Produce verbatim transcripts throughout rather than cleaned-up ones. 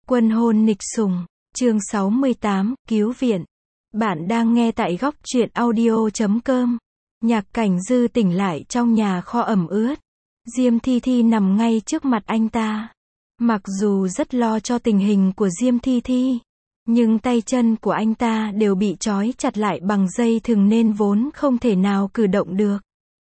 Quân hôn nịch sủng, chương sáu mươi tám, cứu viện. Bạn đang nghe tại góc truyện audio chấm com. Nhạc Cảnh Dư tỉnh lại trong nhà kho ẩm ướt. Diêm Thi Thi nằm ngay trước mặt anh ta. Mặc dù rất lo cho tình hình của Diêm Thi Thi, nhưng tay chân của anh ta đều bị trói chặt lại bằng dây thừng nên vốn không thể nào cử động được.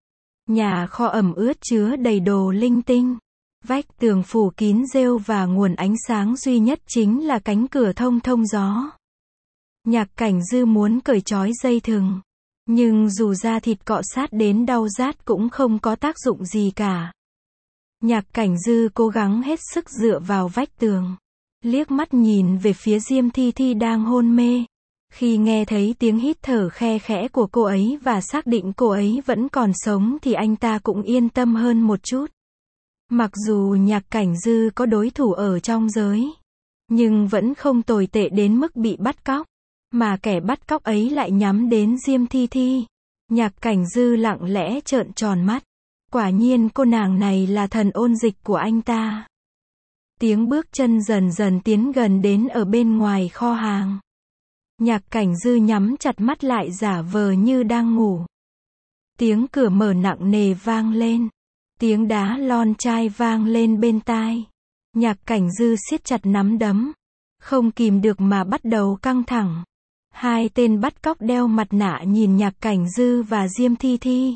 Nhà kho ẩm ướt chứa đầy đồ linh tinh. Vách tường phủ kín rêu và nguồn ánh sáng duy nhất chính là cánh cửa thông thông gió. Nhạc Cảnh Dư muốn cởi trói dây thừng, nhưng dù da thịt cọ sát đến đau rát cũng không có tác dụng gì cả. Nhạc Cảnh Dư cố gắng hết sức dựa vào vách tường, liếc mắt nhìn về phía Diêm Thi Thi đang hôn mê. Khi nghe thấy tiếng hít thở khe khẽ của cô ấy và xác định cô ấy vẫn còn sống thì anh ta cũng yên tâm hơn một chút. Mặc dù Nhạc Cảnh Dư có đối thủ ở trong giới, nhưng vẫn không tồi tệ đến mức bị bắt cóc, mà kẻ bắt cóc ấy lại nhắm đến Diêm Thi Thi. Nhạc Cảnh Dư lặng lẽ trợn tròn mắt. Quả nhiên cô nàng này là thần ôn dịch của anh ta. Tiếng bước chân dần dần tiến gần đến ở bên ngoài kho hàng. Nhạc Cảnh Dư nhắm chặt mắt lại giả vờ như đang ngủ. Tiếng cửa mở nặng nề vang lên. Tiếng đá lon chai vang lên bên tai. Nhạc Cảnh Dư siết chặt nắm đấm, không kìm được mà bắt đầu căng thẳng. Hai tên bắt cóc đeo mặt nạ nhìn Nhạc Cảnh Dư và Diêm Thi Thi,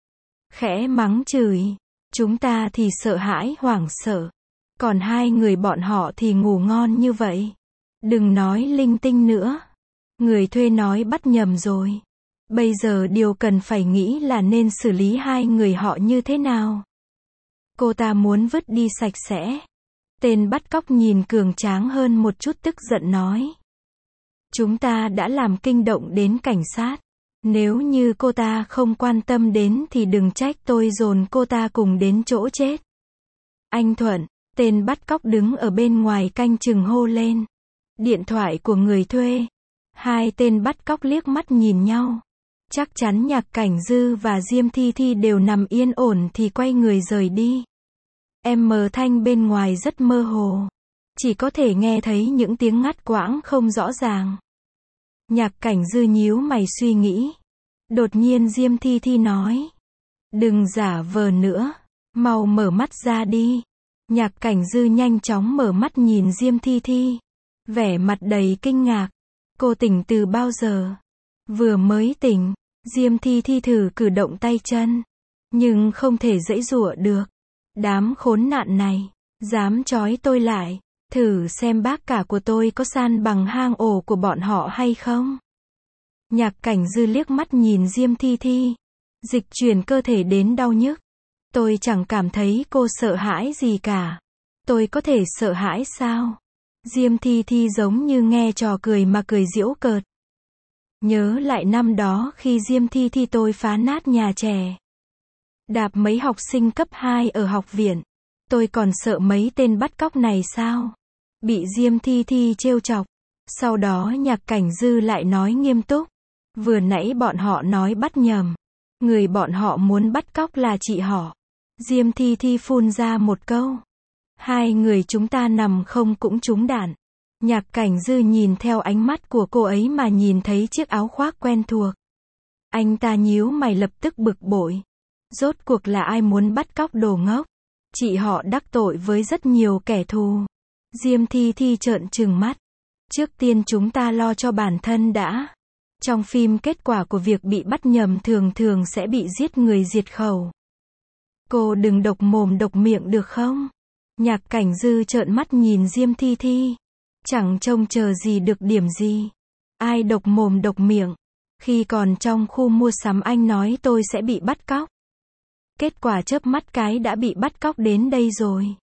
khẽ mắng chửi. Chúng ta thì sợ hãi hoảng sợ, còn hai người bọn họ thì ngủ ngon như vậy. Đừng nói linh tinh nữa. Người thuê nói bắt nhầm rồi. Bây giờ điều cần phải nghĩ là nên xử lý hai người họ như thế nào. Cô ta muốn vứt đi sạch sẽ. Tên bắt cóc nhìn cường tráng hơn một chút tức giận nói. Chúng ta đã làm kinh động đến cảnh sát. Nếu như cô ta không quan tâm đến thì đừng trách tôi dồn cô ta cùng đến chỗ chết. Anh Thuận, tên bắt cóc đứng ở bên ngoài canh chừng hô lên. Điện thoại của người thuê. Hai tên bắt cóc liếc mắt nhìn nhau. Chắc chắn Nhạc Cảnh Dư và Diêm Thi Thi đều nằm yên ổn thì quay người rời đi. Em mờ thanh bên ngoài rất mơ hồ. Chỉ có thể nghe thấy những tiếng ngắt quãng không rõ ràng. Nhạc Cảnh Dư nhíu mày suy nghĩ. Đột nhiên Diêm Thi Thi nói. Đừng giả vờ nữa. Mau mở mắt ra đi. Nhạc Cảnh Dư nhanh chóng mở mắt nhìn Diêm Thi Thi. Vẻ mặt đầy kinh ngạc. Cô tỉnh từ bao giờ? Vừa mới tỉnh. Diêm Thi Thi thử cử động tay chân, nhưng không thể giãy giụa được. Đám khốn nạn này, dám trói tôi lại, thử xem bác cả của tôi có san bằng hang ổ của bọn họ hay không. Nhạc Cảnh Dư liếc mắt nhìn Diêm Thi Thi, dịch chuyển cơ thể đến đau nhức. Tôi chẳng cảm thấy cô sợ hãi gì cả. Tôi có thể sợ hãi sao? Diêm Thi Thi giống như nghe trò cười mà cười giễu cợt. Nhớ lại năm đó khi Diêm Thi Thi tôi phá nát nhà trẻ, đạp mấy học sinh cấp hai ở học viện. Tôi còn sợ mấy tên bắt cóc này sao? Bị Diêm Thi Thi trêu chọc. Sau đó Nhạc Cảnh Dư lại nói nghiêm túc. Vừa nãy bọn họ nói bắt nhầm. Người bọn họ muốn bắt cóc là chị họ. Diêm Thi Thi phun ra một câu. Hai người chúng ta nằm không cũng trúng đạn. Nhạc Cảnh Dư nhìn theo ánh mắt của cô ấy mà nhìn thấy chiếc áo khoác quen thuộc. Anh ta nhíu mày lập tức bực bội. Rốt cuộc là ai muốn bắt cóc đồ ngốc? Chị họ đắc tội với rất nhiều kẻ thù. Diêm Thi Thi trợn trừng mắt. Trước tiên chúng ta lo cho bản thân đã. Trong phim kết quả của việc bị bắt nhầm thường thường sẽ bị giết người diệt khẩu. Cô đừng độc mồm độc miệng được không? Nhạc Cảnh Dư trợn mắt nhìn Diêm Thi Thi. Chẳng trông chờ gì được điểm gì. Ai độc mồm độc miệng? Khi còn trong khu mua sắm anh nói tôi sẽ bị bắt cóc. Kết quả chớp mắt cái đã bị bắt cóc đến đây rồi.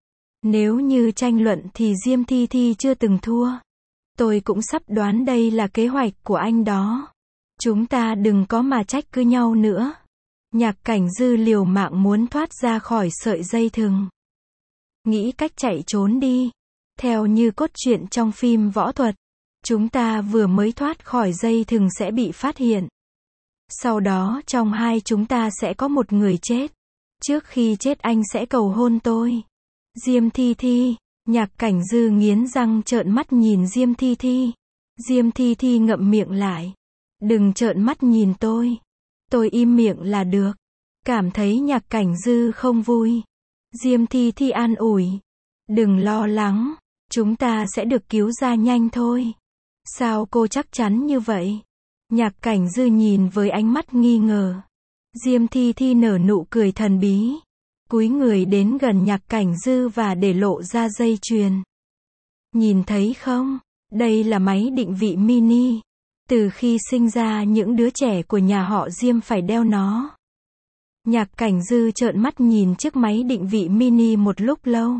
Nếu như tranh luận thì Diêm Thi Thi chưa từng thua. Tôi cũng sắp đoán đây là kế hoạch của anh đó. Chúng ta đừng có mà trách cứ nhau nữa. Nhạc Cảnh Dư liều mạng muốn thoát ra khỏi sợi dây thừng. Nghĩ cách chạy trốn đi. Theo như cốt truyện trong phim võ thuật, chúng ta vừa mới thoát khỏi dây thừng sẽ bị phát hiện. Sau đó trong hai chúng ta sẽ có một người chết. Trước khi chết anh sẽ cầu hôn tôi. Diêm Thi Thi, Nhạc Cảnh Dư nghiến răng trợn mắt nhìn Diêm Thi Thi. Diêm Thi Thi ngậm miệng lại. Đừng trợn mắt nhìn tôi. Tôi im miệng là được. Cảm thấy Nhạc Cảnh Dư không vui. Diêm Thi Thi an ủi. Đừng lo lắng. Chúng ta sẽ được cứu ra nhanh thôi. Sao cô chắc chắn như vậy? Nhạc Cảnh Dư nhìn với ánh mắt nghi ngờ. Diêm Thi Thi nở nụ cười thần bí. Cúi người đến gần Nhạc Cảnh Dư và để lộ ra dây chuyền. Nhìn thấy không? Đây là máy định vị mini. Từ khi sinh ra những đứa trẻ của nhà họ Diêm phải đeo nó. Nhạc Cảnh Dư trợn mắt nhìn chiếc máy định vị mini một lúc lâu.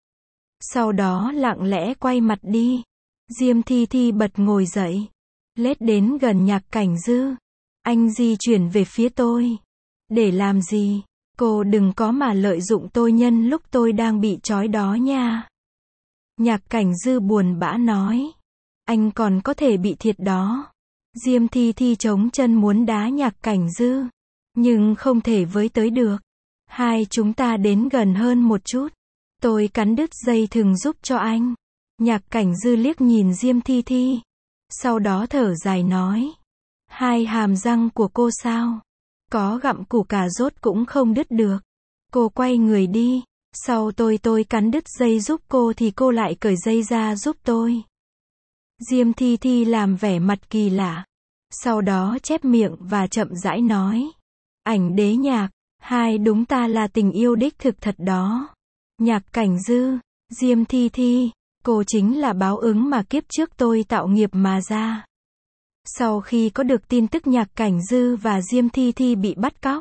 Sau đó lặng lẽ quay mặt đi. Diêm Thi Thi bật ngồi dậy. Lết đến gần Nhạc Cảnh Dư. Anh di chuyển về phía tôi. Để làm gì? Cô đừng có mà lợi dụng tôi nhân lúc tôi đang bị trói đó nha. Nhạc Cảnh Dư buồn bã nói. Anh còn có thể bị thiệt đó. Diêm Thi Thi chống chân muốn đá Nhạc Cảnh Dư. Nhưng không thể với tới được. Hai chúng ta đến gần hơn một chút. Tôi cắn đứt dây thừng giúp cho anh. Nhạc Cảnh Dư liếc nhìn Diêm Thi Thi. Sau đó thở dài nói. Hai hàm răng của cô sao? Có gặm củ cà rốt cũng không đứt được. Cô quay người đi. Sau tôi tôi cắn đứt dây giúp cô thì cô lại cởi dây ra giúp tôi. Diêm Thi Thi làm vẻ mặt kỳ lạ. Sau đó chép miệng và chậm rãi nói. Ảnh đế Nhạc. Hai đúng ta là tình yêu đích thực thật đó. Nhạc Cảnh Dư. Diêm Thi Thi. Cô chính là báo ứng mà kiếp trước tôi tạo nghiệp mà ra. Sau khi có được tin tức Nhạc Cảnh Dư và Diêm Thi Thi bị bắt cóc,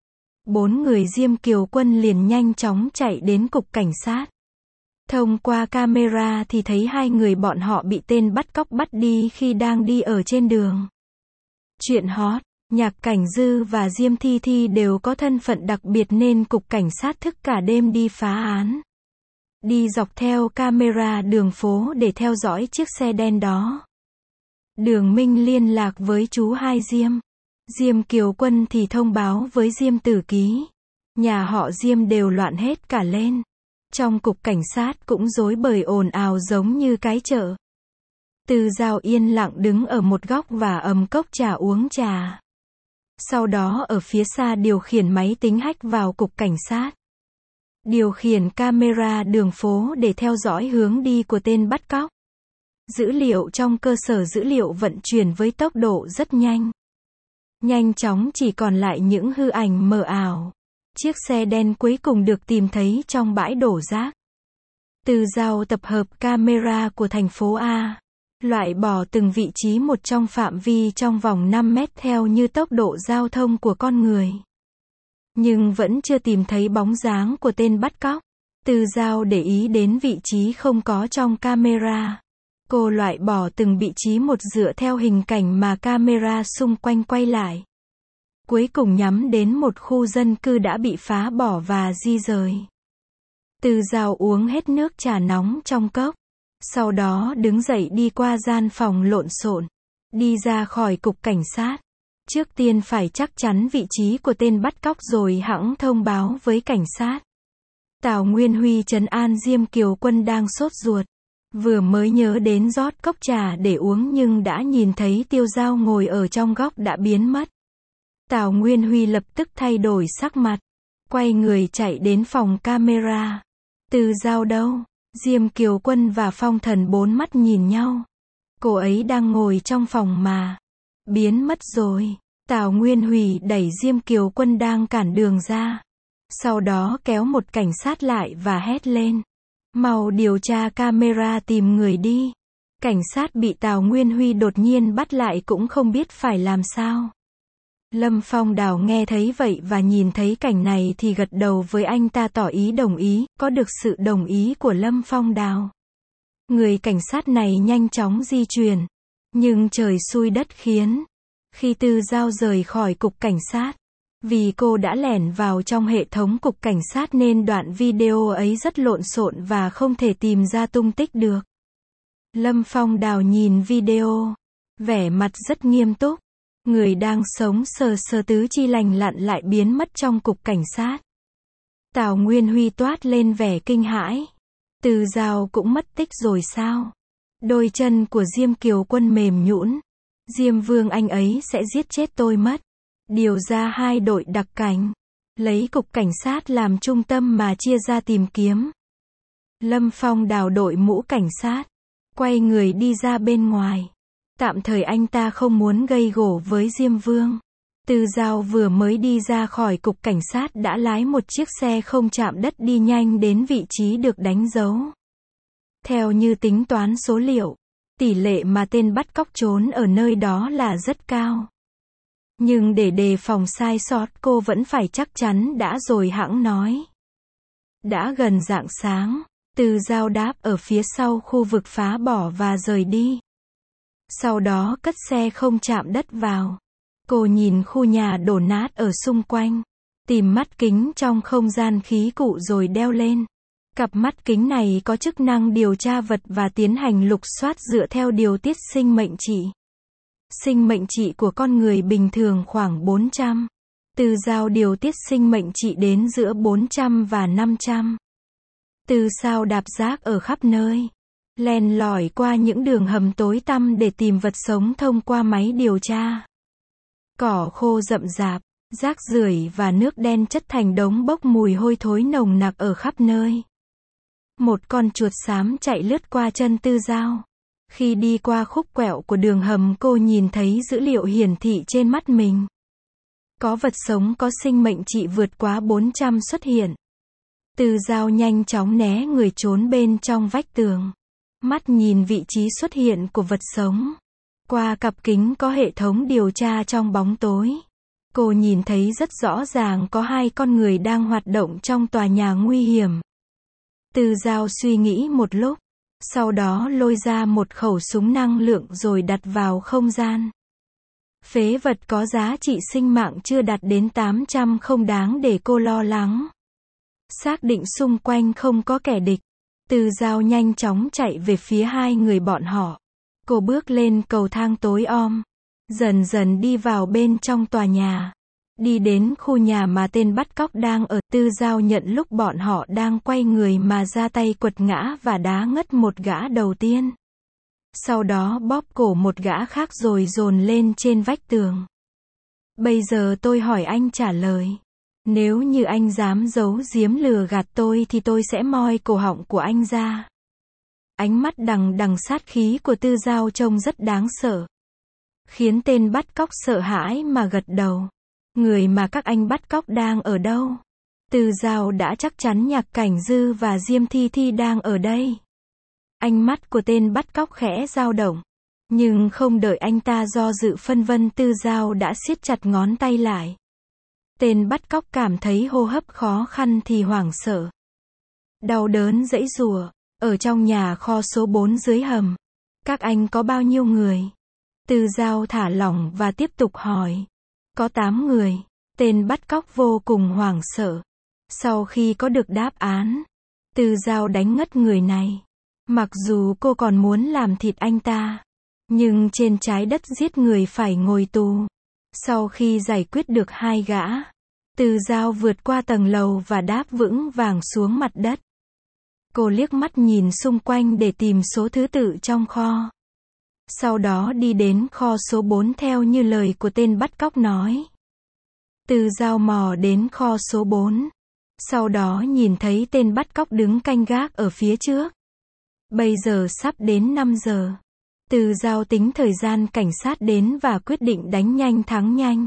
bốn người Diêm Kiều Quân liền nhanh chóng chạy đến cục cảnh sát. Thông qua camera thì thấy hai người bọn họ bị tên bắt cóc bắt đi khi đang đi ở trên đường. Chuyện hot, Nhạc Cảnh Dư và Diêm Thi Thi đều có thân phận đặc biệt nên cục cảnh sát thức cả đêm đi phá án. Đi dọc theo camera đường phố để theo dõi chiếc xe đen đó. Đường Minh liên lạc với chú hai Diêm. Diêm Kiều Quân thì thông báo với Diêm Tử Ký. Nhà họ Diêm đều loạn hết cả lên. Trong cục cảnh sát cũng rối bời ồn ào giống như cái chợ. Từ Giao yên lặng đứng ở một góc và ấm cốc trà uống trà. Sau đó ở phía xa điều khiển máy tính hack vào cục cảnh sát. Điều khiển camera đường phố để theo dõi hướng đi của tên bắt cóc. Dữ liệu trong cơ sở dữ liệu vận chuyển với tốc độ rất nhanh. Nhanh chóng chỉ còn lại những hư ảnh mờ ảo. Chiếc xe đen cuối cùng được tìm thấy trong bãi đổ rác. Từ Giao tập hợp camera của thành phố A. Loại bỏ từng vị trí một trong phạm vi trong vòng năm mét theo như tốc độ giao thông của con người. Nhưng vẫn chưa tìm thấy bóng dáng của tên bắt cóc. Từ Giao để ý đến vị trí không có trong camera. Cô loại bỏ từng vị trí một dựa theo hình cảnh mà camera xung quanh quay lại. Cuối cùng nhắm đến một khu dân cư đã bị phá bỏ và di rời. Từ Giao uống hết nước trà nóng trong cốc. Sau đó đứng dậy đi qua gian phòng lộn xộn. Đi ra khỏi cục cảnh sát. Trước tiên phải chắc chắn vị trí của tên bắt cóc rồi hẵng thông báo với cảnh sát. Tào Nguyên Huy trấn an Diêm Kiều Quân đang sốt ruột. Vừa mới nhớ đến rót cốc trà để uống nhưng đã nhìn thấy Tiêu Giao ngồi ở trong góc đã biến mất. Tào Nguyên Huy lập tức thay đổi sắc mặt. Quay người chạy đến phòng camera. Từ Giao đâu? Diêm Kiều Quân và Phong Thần bốn mắt nhìn nhau. Cô ấy đang ngồi trong phòng mà. Biến mất rồi. Tào Nguyên Huy đẩy Diêm Kiều Quân đang cản đường ra. Sau đó kéo một cảnh sát lại và hét lên. Mau điều tra camera tìm người đi. Cảnh sát bị Tào Nguyên Huy đột nhiên bắt lại cũng không biết phải làm sao. Lâm Phong Đào nghe thấy vậy và nhìn thấy cảnh này thì gật đầu với anh ta tỏ ý đồng ý, có được sự đồng ý của Lâm Phong Đào. Người cảnh sát này nhanh chóng di chuyển. Nhưng trời xui đất khiến. Khi Từ Giao rời khỏi cục cảnh sát. Vì cô đã lẻn vào trong hệ thống cục cảnh sát nên đoạn video ấy rất lộn xộn và không thể tìm ra tung tích được. Lâm Phong Đào nhìn video. Vẻ mặt rất nghiêm túc. Người đang sống sờ sờ tứ chi lành lặn lại biến mất trong cục cảnh sát. Tào Nguyên Huy toát lên vẻ kinh hãi. Từ Dao cũng mất tích rồi sao? Đôi chân của Diêm Kiều Quân mềm nhũn. Diêm Vương anh ấy sẽ giết chết tôi mất. Điều ra hai đội đặc cảnh. Lấy cục cảnh sát làm trung tâm mà chia ra tìm kiếm. Lâm Phong đào đội mũ cảnh sát. Quay người đi ra bên ngoài. Tạm thời anh ta không muốn gây gổ với Diêm Vương. Từ Dao vừa mới đi ra khỏi cục cảnh sát đã lái một chiếc xe không chạm đất đi nhanh đến vị trí được đánh dấu. Theo như tính toán số liệu, tỷ lệ mà tên bắt cóc trốn ở nơi đó là rất cao. Nhưng để đề phòng sai sót cô vẫn phải chắc chắn đã rồi hẵng nói. Đã gần rạng sáng, Từ Dao đáp ở phía sau khu vực phá bỏ và rời đi. Sau đó cất xe không chạm đất vào. Cô nhìn khu nhà đổ nát ở xung quanh. Tìm mắt kính trong không gian khí cụ rồi đeo lên. Cặp mắt kính này có chức năng điều tra vật và tiến hành lục soát dựa theo điều tiết sinh mệnh trị. Sinh mệnh trị của con người bình thường khoảng bốn trăm. Từ Dao điều tiết sinh mệnh trị đến giữa bốn trăm và năm trăm. Từ Dao đạp rác ở khắp nơi. Len lỏi qua những đường hầm tối tăm để tìm vật sống thông qua máy điều tra. Cỏ khô rậm rạp, rác rưởi và nước đen chất thành đống bốc mùi hôi thối nồng nặc ở khắp nơi. Một con chuột xám chạy lướt qua chân Từ Dao. Khi đi qua khúc quẹo của đường hầm cô nhìn thấy dữ liệu hiển thị trên mắt mình. Có vật sống có sinh mệnh trị vượt quá bốn trăm xuất hiện. Từ Dao nhanh chóng né người trốn bên trong vách tường. Mắt nhìn vị trí xuất hiện của vật sống. Qua cặp kính có hệ thống điều tra trong bóng tối. Cô nhìn thấy rất rõ ràng có hai con người đang hoạt động trong tòa nhà nguy hiểm. Từ Dao suy nghĩ một lúc. Sau đó lôi ra một khẩu súng năng lượng rồi đặt vào không gian. Phế vật có giá trị sinh mạng chưa đạt đến tám trăm không đáng để cô lo lắng. Xác định xung quanh không có kẻ địch. Từ Dao nhanh chóng chạy về phía hai người bọn họ. Cô bước lên cầu thang tối om. Dần dần đi vào bên trong tòa nhà. Đi đến khu nhà mà tên bắt cóc đang ở. Từ Dao nhận lúc bọn họ đang quay người mà ra tay quật ngã và đá ngất một gã đầu tiên. Sau đó bóp cổ một gã khác rồi dồn lên trên vách tường. Bây giờ tôi hỏi anh trả lời. Nếu như anh dám giấu giếm lừa gạt tôi thì tôi sẽ moi cổ họng của anh ra. Ánh mắt đằng đằng sát khí của Từ Dao trông rất đáng sợ. Khiến tên bắt cóc sợ hãi mà gật đầu. Người mà các anh bắt cóc đang ở đâu? Từ Dao đã chắc chắn Nhạc Cảnh Dư và Diêm Thi Thi đang ở đây. Ánh mắt của tên bắt cóc khẽ dao động. Nhưng không đợi anh ta do dự phân vân Từ Dao đã siết chặt ngón tay lại. Tên bắt cóc cảm thấy hô hấp khó khăn thì hoảng sợ. Đau đớn giãy giụa. Ở trong nhà kho số bốn dưới hầm. Các anh có bao nhiêu người? Từ Dao thả lỏng và tiếp tục hỏi. Có tám người. Tên bắt cóc vô cùng hoảng sợ. Sau khi có được đáp án, Từ Dao đánh ngất người này. Mặc dù cô còn muốn làm thịt anh ta. Nhưng trên trái đất giết người phải ngồi tù. Sau khi giải quyết được hai gã, Từ Dao vượt qua tầng lầu và đáp vững vàng xuống mặt đất. Cô liếc mắt nhìn xung quanh để tìm số thứ tự trong kho. Sau đó đi đến kho số bốn theo như lời của tên bắt cóc nói. Từ Dao mò đến kho số bốn. Sau đó nhìn thấy tên bắt cóc đứng canh gác ở phía trước. Bây giờ sắp đến năm giờ. Từ Dao tính thời gian cảnh sát đến và quyết định đánh nhanh thắng nhanh.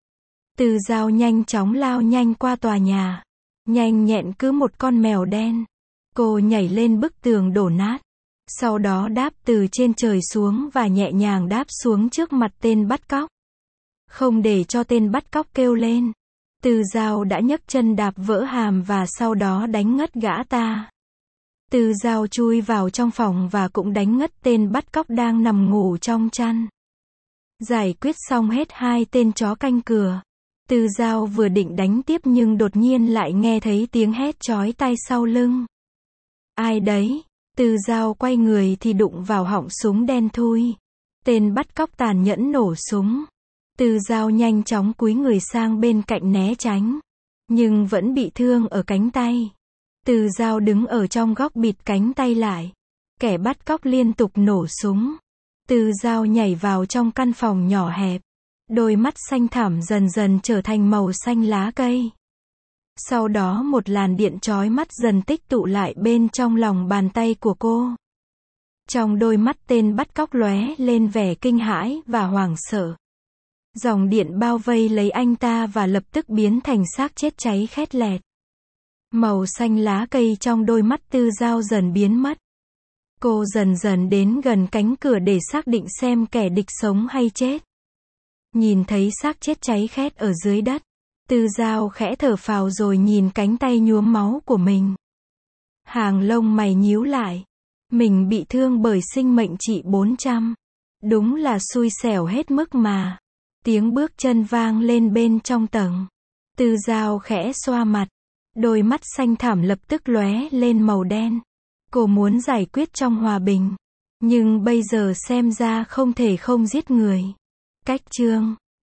Từ Dao nhanh chóng lao nhanh qua tòa nhà. Nhanh nhẹn cứ một con mèo đen. Cô nhảy lên bức tường đổ nát. Sau đó đáp từ trên trời xuống và nhẹ nhàng đáp xuống trước mặt tên bắt cóc. Không để cho tên bắt cóc kêu lên. Từ Dao đã nhấc chân đạp vỡ hàm và sau đó đánh ngất gã ta. Từ Dao chui vào trong phòng và cũng đánh ngất tên bắt cóc đang nằm ngủ trong chăn. Giải quyết xong hết hai tên chó canh cửa. Từ Dao vừa định đánh tiếp nhưng đột nhiên lại nghe thấy tiếng hét chói tai sau lưng. Ai đấy? Từ Dao quay người thì đụng vào họng súng đen thui. Tên bắt cóc tàn nhẫn nổ súng. Từ Dao nhanh chóng cúi người sang bên cạnh né tránh. Nhưng vẫn bị thương ở cánh tay. Từ Dao đứng ở trong góc bịt cánh tay lại. Kẻ bắt cóc liên tục nổ súng. Từ Dao nhảy vào trong căn phòng nhỏ hẹp. Đôi mắt xanh thẳm dần dần trở thành màu xanh lá cây. Sau đó một làn điện chói mắt dần tích tụ lại bên trong lòng bàn tay của cô. Trong đôi mắt tên bắt cóc lóe lên vẻ kinh hãi và hoảng sợ. Dòng điện bao vây lấy anh ta và lập tức biến thành xác chết cháy khét lẹt. Màu xanh lá cây trong đôi mắt Từ Dao dần biến mất. Cô dần dần đến gần cánh cửa để xác định xem kẻ địch sống hay chết. Nhìn thấy xác chết cháy khét ở dưới đất. Từ Dao khẽ thở phào rồi nhìn cánh tay nhuốm máu của mình. Hàng lông mày nhíu lại. Mình bị thương bởi sinh mệnh trị bốn trăm. Đúng là xui xẻo hết mức mà. Tiếng bước chân vang lên bên trong tầng. Từ Dao khẽ xoa mặt. Đôi mắt xanh thẳm lập tức lóe lên màu đen. Cô muốn giải quyết trong hòa bình. Nhưng bây giờ xem ra không thể không giết người. Cách chương